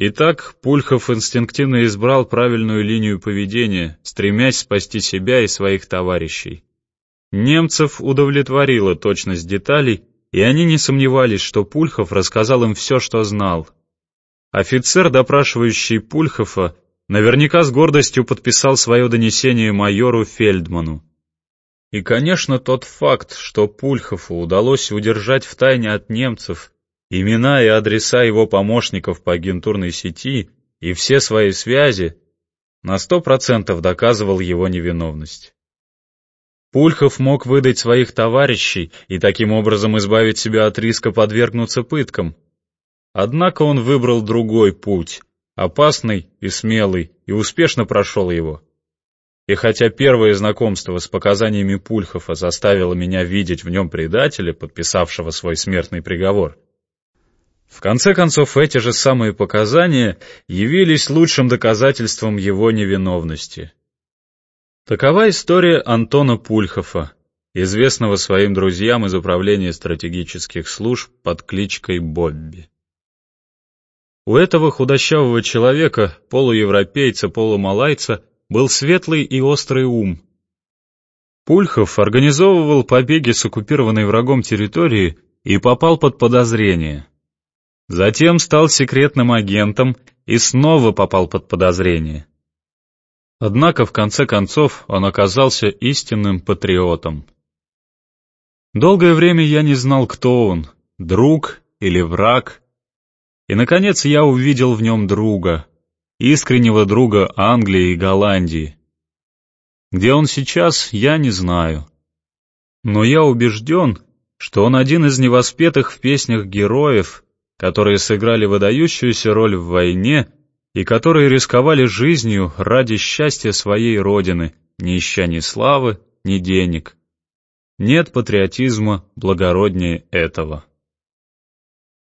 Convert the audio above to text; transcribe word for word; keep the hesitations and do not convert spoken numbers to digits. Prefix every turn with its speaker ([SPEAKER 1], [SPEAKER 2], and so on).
[SPEAKER 1] Итак, Пульхов инстинктивно избрал правильную линию поведения, стремясь спасти себя и своих товарищей. Немцев удовлетворила точность деталей, и они не сомневались, что Пульхов рассказал им все, что знал. Офицер, допрашивающий Пульхова, наверняка с гордостью подписал свое донесение майору Фельдману. И, конечно, тот факт, что Пульхову удалось удержать в тайне от немцев имена и адреса его помощников по агентурной сети и все свои связи, на сто процентов доказывал его невиновность. Пульхов мог выдать своих товарищей и таким образом избавить себя от риска подвергнуться пыткам. Однако он выбрал другой путь, опасный и смелый, и успешно прошел его. И хотя первое знакомство с показаниями Пульхова заставило меня видеть в нем предателя, подписавшего свой смертный приговор, в конце концов эти же самые показания явились лучшим доказательством его невиновности. Такова история Антона Пульхова, известного своим друзьям из Управления стратегических служб под кличкой Бобби. У этого худощавого человека, полуевропейца, полумалайца, был светлый и острый ум. Пульхов организовывал побеги с оккупированной врагом территории и попал под подозрение. Затем стал секретным агентом и снова попал под подозрение. Однако, в конце концов, он оказался истинным патриотом. Долгое время я не знал, кто он, друг или враг. И, наконец, я увидел в нем друга, искреннего друга Англии и Голландии. Где он сейчас, я не знаю. Но я убежден, что он один из невоспетых в песнях героев, которые сыграли выдающуюся роль в войне и которые рисковали жизнью ради счастья своей родины, не ища ни славы, ни денег. Нет патриотизма благороднее этого.